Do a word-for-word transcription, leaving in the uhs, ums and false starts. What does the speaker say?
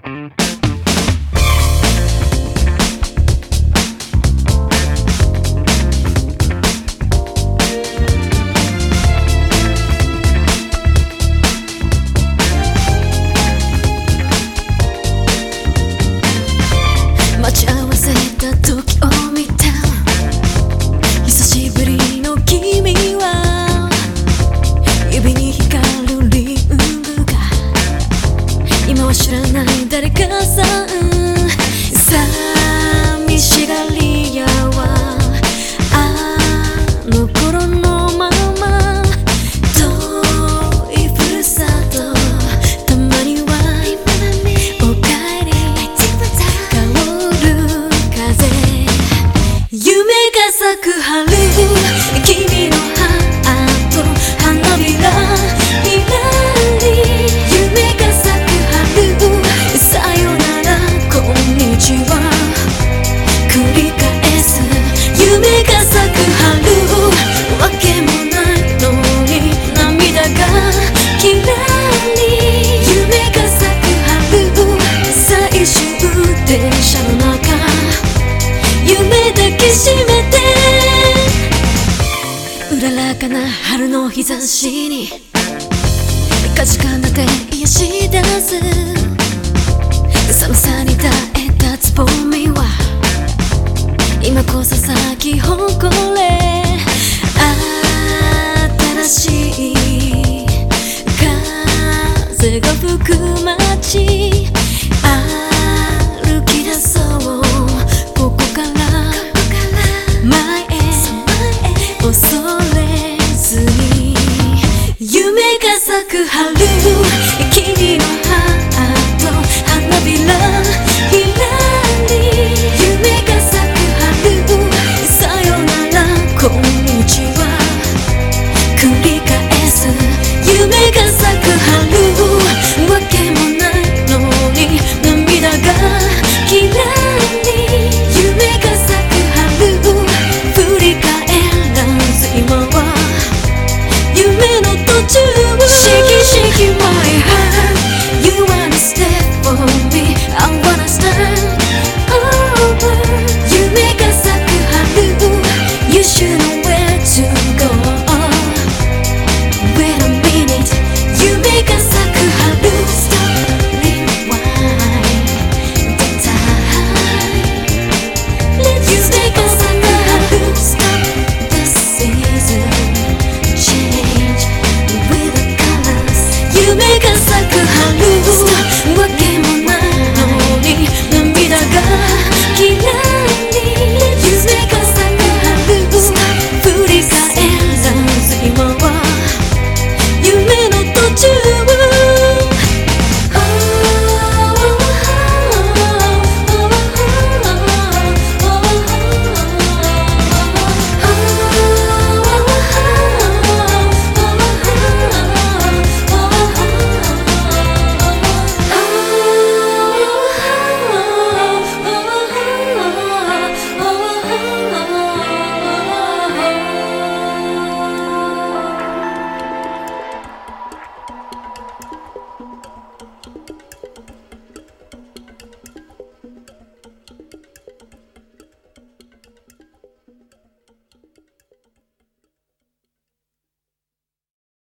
待ち合わせた時を見た久しぶりの君は指に光るリングが今は知らない誰かさん寂しがり屋はあの頃のまま遠いふるさとたまにはおかえり夢が咲く春君のハート花びらひらり夢が咲く春さよならこんにちは繰り返す夢が咲く春わけもないのに涙がきらり夢が咲く春最終電車の中夢抱きしめてうららかな春の日差しにかじかんだて癒し出す寒さに耐えたつぼみは今こそ咲き誇れ新しい風が吹くま